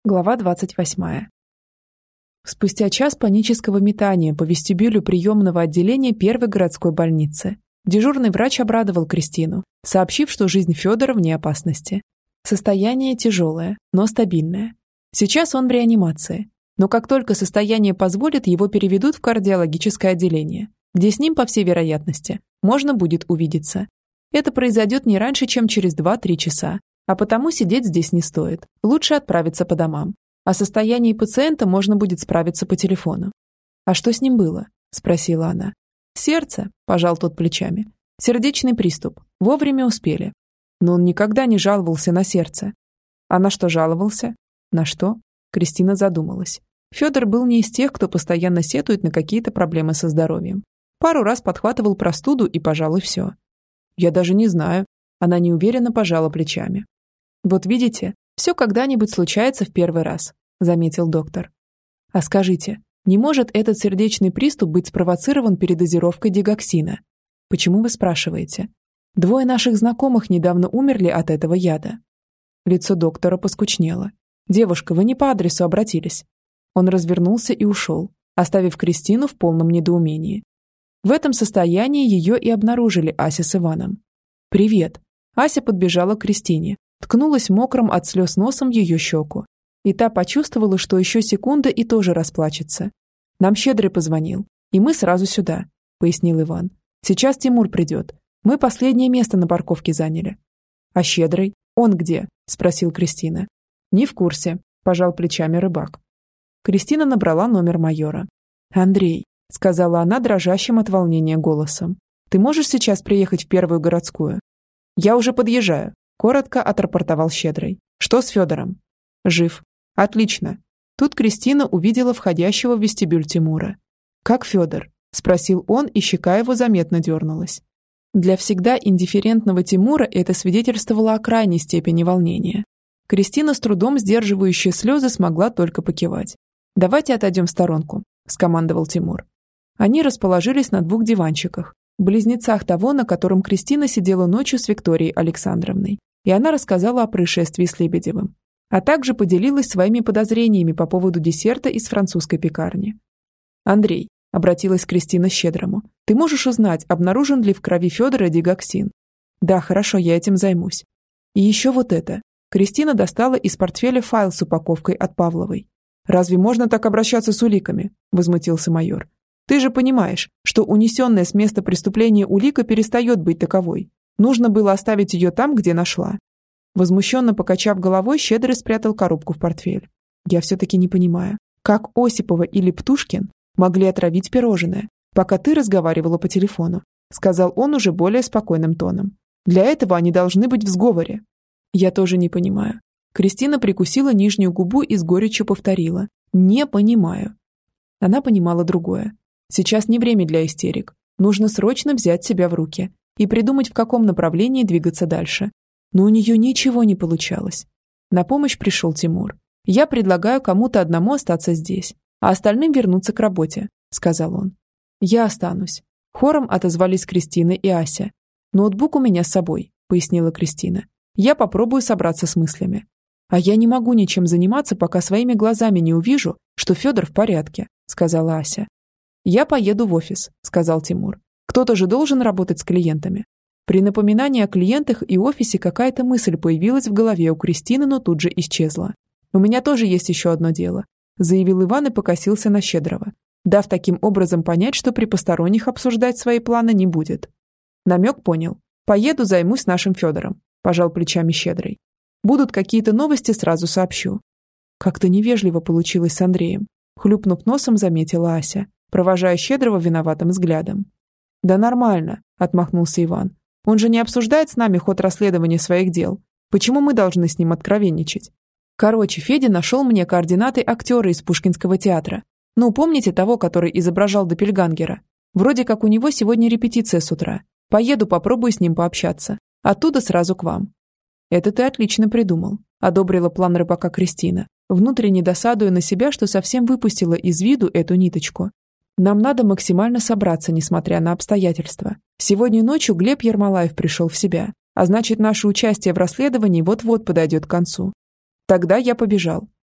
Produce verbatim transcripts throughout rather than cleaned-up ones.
Глава двадцать восьмая. Спустя час панического метания по вестибюлю приемного отделения первой городской больницы дежурный врач обрадовал Кристину, сообщив, что жизнь Федора вне опасности. Состояние тяжелое, но стабильное. Сейчас он в реанимации, но как только состояние позволит, его переведут в кардиологическое отделение, где с ним, по всей вероятности, можно будет увидеться. Это произойдет не раньше, чем через два-три часа. А потому сидеть здесь не стоит. Лучше отправиться по домам. О состоянии пациента можно будет справиться по телефону. «А что с ним было?» – спросила она. «Сердце», – пожал тот плечами. «Сердечный приступ. Вовремя успели». Но он никогда не жаловался на сердце. А на что жаловался? На что? Кристина задумалась. Федор был не из тех, кто постоянно сетует на какие-то проблемы со здоровьем. Пару раз подхватывал простуду и, пожалуй, все. «Я даже не знаю». Она неуверенно пожала плечами. «Вот видите, все когда-нибудь случается в первый раз», – заметил доктор. «А скажите, не может этот сердечный приступ быть спровоцирован передозировкой дигоксина? Почему вы спрашиваете? Двое наших знакомых недавно умерли от этого яда». Лицо доктора поскучнело. «Девушка, вы не по адресу обратились». Он развернулся и ушел, оставив Кристину в полном недоумении. В этом состоянии ее и обнаружили Ася с Иваном. «Привет». Ася подбежала к Кристине, ткнулась мокрым от слез носом в ее щеку. И та почувствовала, что еще секунда и тоже расплачется. «Нам Щедрый позвонил, и мы сразу сюда», — пояснил Иван. «Сейчас Тимур придет. Мы последнее место на парковке заняли». «А Щедрый? Он где?» — спросил Кристина. «Не в курсе», — пожал плечами рыбак. Кристина набрала номер майора. «Андрей», — сказала она дрожащим от волнения голосом, «ты можешь сейчас приехать в первую городскую?» «Я уже подъезжаю», — коротко отрапортовал Щедрый. «Что с Федором?» «Жив». «Отлично». Тут Кристина увидела входящего в вестибюль Тимура. «Как Федор?» — спросил он, и щека его заметно дернулась. Для всегда индифферентного Тимура это свидетельствовало о крайней степени волнения. Кристина, с трудом сдерживающая слезы, смогла только покивать. «Давайте отойдем в сторонку», — скомандовал Тимур. Они расположились на двух диванчиках, близнецах того, на котором Кристина сидела ночью с Викторией Александровной, и она рассказала о происшествии с Лебедевым, а также поделилась своими подозрениями по поводу десерта из французской пекарни. «Андрей», — обратилась Кристина к Щедрому, — «ты можешь узнать, обнаружен ли в крови Федора дигоксин?» «Да, хорошо, я этим займусь». «И еще вот это». Кристина достала из портфеля файл с упаковкой от Павловой. «Разве можно так обращаться с уликами?» — возмутился майор. «Ты же понимаешь, что унесенная с места преступления улика перестает быть таковой. Нужно было оставить ее там, где нашла». Возмущенно покачав головой, Щедрый спрятал коробку в портфель. «Я все-таки не понимаю, как Осипова или Птушкин могли отравить пирожное, пока ты разговаривала по телефону», сказал он уже более спокойным тоном. «Для этого они должны быть в сговоре». «Я тоже не понимаю». Кристина прикусила нижнюю губу и с горечью повторила. «Не понимаю». Она понимала другое. Сейчас не время для истерик. Нужно срочно взять себя в руки и придумать, в каком направлении двигаться дальше. Но у нее ничего не получалось. На помощь пришел Тимур. «Я предлагаю кому-то одному остаться здесь, а остальным вернуться к работе», — сказал он. «Я останусь». Хором отозвались Кристина и Ася. «Ноутбук у меня с собой», — пояснила Кристина. «Я попробую собраться с мыслями». «А я не могу ничем заниматься, пока своими глазами не увижу, что Федор в порядке», — сказала Ася. «Я поеду в офис», — сказал Тимур. «Кто-то же должен работать с клиентами». При напоминании о клиентах и офисе какая-то мысль появилась в голове у Кристины, но тут же исчезла. «У меня тоже есть еще одно дело», — заявил Иван и покосился на Щедрого, дав таким образом понять, что при посторонних обсуждать свои планы не будет. Намек понял. «Поеду, займусь нашим Федором», — пожал плечами Щедрый. «Будут какие-то новости, сразу сообщу». Как-то невежливо получилось с Андреем, хлюпнув носом, заметила Ася, провожая Щедрого виноватым взглядом. «Да нормально», — отмахнулся Иван. «Он же не обсуждает с нами ход расследования своих дел. Почему мы должны с ним откровенничать?» Короче, Федя нашел мне координаты актера из Пушкинского театра. Ну, помните того, который изображал Доппельгангера? Вроде как у него сегодня репетиция с утра. Поеду, попробую с ним пообщаться. Оттуда сразу к вам». «Это ты отлично придумал», — одобрила план рыбака Кристина, внутренне досадуя на себя, что совсем выпустила из виду эту ниточку. «Нам надо максимально собраться, несмотря на обстоятельства. Сегодня ночью Глеб Ермолаев пришел в себя, а значит, наше участие в расследовании вот-вот подойдет к концу. Тогда я побежал.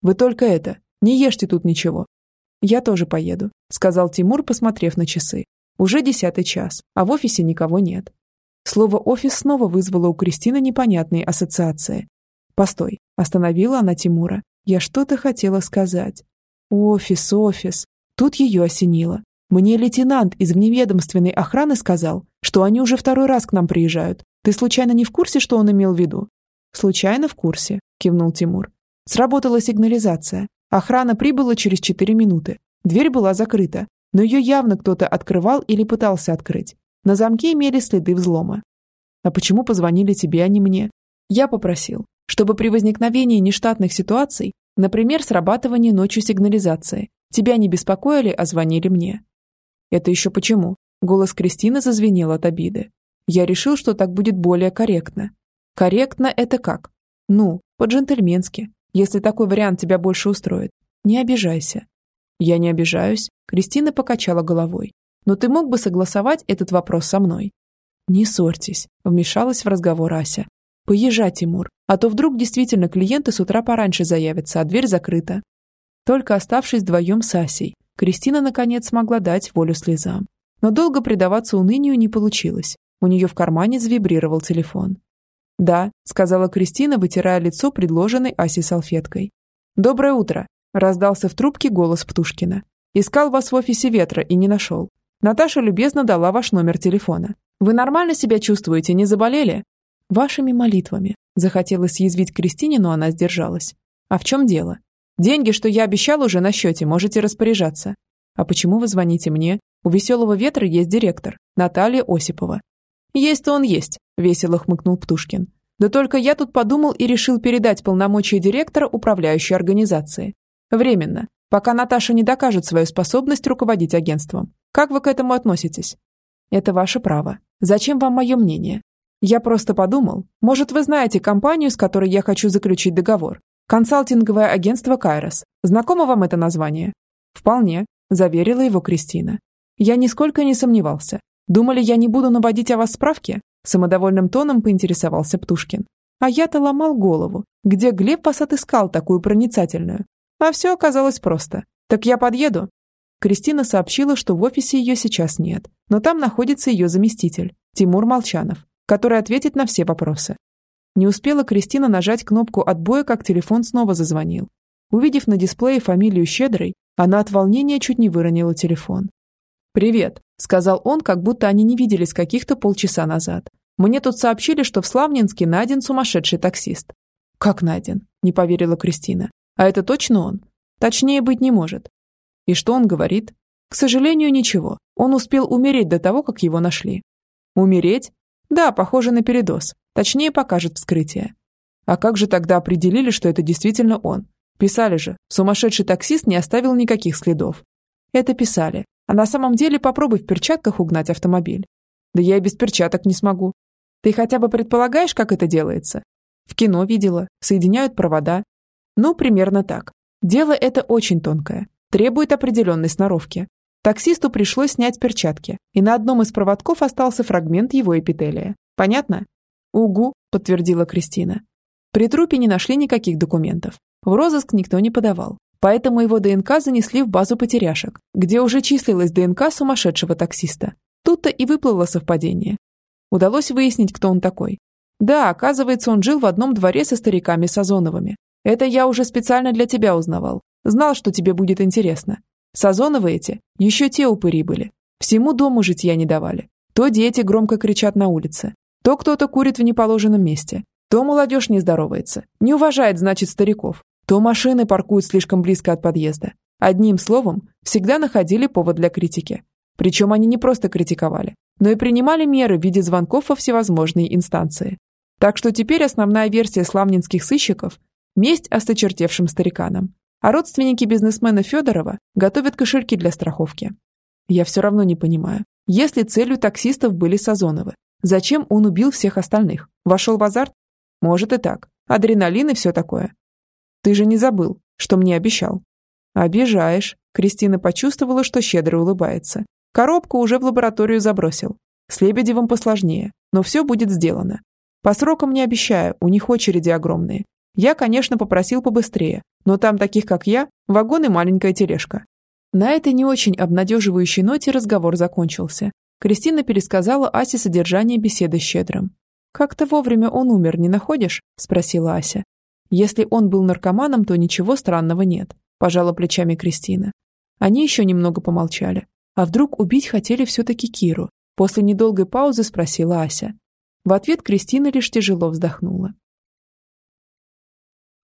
Вы только это, не ешьте тут ничего». «Я тоже поеду», – сказал Тимур, посмотрев на часы. «Уже десятый час, а в офисе никого нет». Слово «офис» снова вызвало у Кристины непонятные ассоциации. «Постой», – остановила она Тимура. «Я что-то хотела сказать». «Офис, офис». Тут ее осенило. «Мне лейтенант из вневедомственной охраны сказал, что они уже второй раз к нам приезжают. Ты случайно не в курсе, что он имел в виду?» «Случайно в курсе», – кивнул Тимур. Сработала сигнализация. Охрана прибыла через четыре минуты. Дверь была закрыта, но ее явно кто-то открывал или пытался открыть. На замке имели следы взлома. «А почему позвонили тебе, а не мне?» «Я попросил, чтобы при возникновении нештатных ситуаций, например, срабатывании ночью сигнализации, тебя не беспокоили, а звонили мне». «Это еще почему?» Голос Кристины зазвенел от обиды. «Я решил, что так будет более корректно». «Корректно это как?» «Ну, по-джентльменски, если такой вариант тебя больше устроит. Не обижайся». «Я не обижаюсь», Кристина покачала головой. «Но ты мог бы согласовать этот вопрос со мной?» «Не ссорьтесь», вмешалась в разговор Ася. «Поезжай, Тимур, а то вдруг действительно клиенты с утра пораньше заявятся, а дверь закрыта». Только оставшись вдвоем с Асей, Кристина наконец смогла дать волю слезам. Но долго предаваться унынию не получилось. У нее в кармане завибрировал телефон. «Да», — сказала Кристина, вытирая лицо предложенной Асей салфеткой. «Доброе утро», — раздался в трубке голос Птушкина. «Искал вас в офисе Ветра и не нашел. Наташа любезно дала ваш номер телефона. Вы нормально себя чувствуете, не заболели?» «Вашими молитвами», — захотелось съязвить Кристине, но она сдержалась. «А в чем дело? Деньги, что я обещал, уже на счете, можете распоряжаться. А почему вы звоните мне? У «Веселого ветра» есть директор, Наталья Осипова». «Есть-то он есть», — весело хмыкнул Птушкин. «Да только я тут подумал и решил передать полномочия директора управляющей организации. Временно, пока Наташа не докажет свою способность руководить агентством. Как вы к этому относитесь?» «Это ваше право. Зачем вам мое мнение? Я просто подумал, может, вы знаете компанию, с которой я хочу заключить договор. Консалтинговое агентство «Кайрос». Знакомо вам это название?» «Вполне», – заверила его Кристина. «Я нисколько не сомневался. Думали, я не буду наводить о вас справки?» Самодовольным тоном поинтересовался Птушкин. «А я-то ломал голову. Где Глеб вас отыскал такую проницательную? А все оказалось просто. Так я подъеду?» Кристина сообщила, что в офисе ее сейчас нет, но там находится ее заместитель, Тимур Молчанов, который ответит на все вопросы. Не успела Кристина нажать кнопку отбоя, как телефон снова зазвонил. Увидев на дисплее фамилию Щедрой, она от волнения чуть не выронила телефон. «Привет», — сказал он, как будто они не виделись каких-то полчаса назад. «Мне тут сообщили, что в Славнинске найден сумасшедший таксист». «Как найден?» — не поверила Кристина. «А это точно он?» «Точнее быть не может». «И что он говорит?» «К сожалению, ничего. Он успел умереть до того, как его нашли». «Умереть?» «Да, похоже на передоз. Точнее, покажет вскрытие». «А как же тогда определили, что это действительно он? Писали же, сумасшедший таксист не оставил никаких следов». «Это писали. А на самом деле попробуй в перчатках угнать автомобиль». «Да я и без перчаток не смогу». «Ты хотя бы предполагаешь, как это делается?» «В кино видела. Соединяют провода». «Ну, примерно так. Дело это очень тонкое. Требует определенной сноровки. Таксисту пришлось снять перчатки, и на одном из проводков остался фрагмент его эпителия. Понятно?» «Угу», — подтвердила Кристина. При трупе не нашли никаких документов. В розыск никто не подавал. Поэтому его ДНК занесли в базу потеряшек, где уже числилась ДНК сумасшедшего таксиста. Тут-то и выплыло совпадение. Удалось выяснить, кто он такой. Да, оказывается, он жил в одном дворе со стариками Сазоновыми. Это я уже специально для тебя узнавал. Знал, что тебе будет интересно. Сазоновы эти, еще те упыри были. Всему дому житья не давали. То дети громко кричат на улице, то кто-то курит в неположенном месте, то молодежь не здоровается, не уважает, значит, стариков, то машины паркуют слишком близко от подъезда. Одним словом, всегда находили повод для критики. Причем они не просто критиковали, но и принимали меры в виде звонков во всевозможные инстанции. Так что теперь основная версия славнинских сыщиков – месть осточертевшим стариканам. А родственники бизнесмена Федорова готовят кошельки для страховки. Я все равно не понимаю, если целью таксистов были Сазоновы, зачем он убил всех остальных? Вошел в азарт? Может и так. Адреналин и все такое. Ты же не забыл, что мне обещал. Обижаешь. Кристина почувствовала, что щедро улыбается. Коробку уже в лабораторию забросил. С Лебедевым посложнее, но все будет сделано. По срокам не обещаю, у них очереди огромные. Я, конечно, попросил побыстрее, но там таких, как я, вагон и маленькая тележка». На этой не очень обнадеживающей ноте разговор закончился. Кристина пересказала Асе содержание беседы с Щедрым. «Как-то вовремя он умер, не находишь?» – спросила Ася. «Если он был наркоманом, то ничего странного нет», – пожала плечами Кристина. Они еще немного помолчали. А вдруг убить хотели все-таки Киру? После недолгой паузы спросила Ася. В ответ Кристина лишь тяжело вздохнула.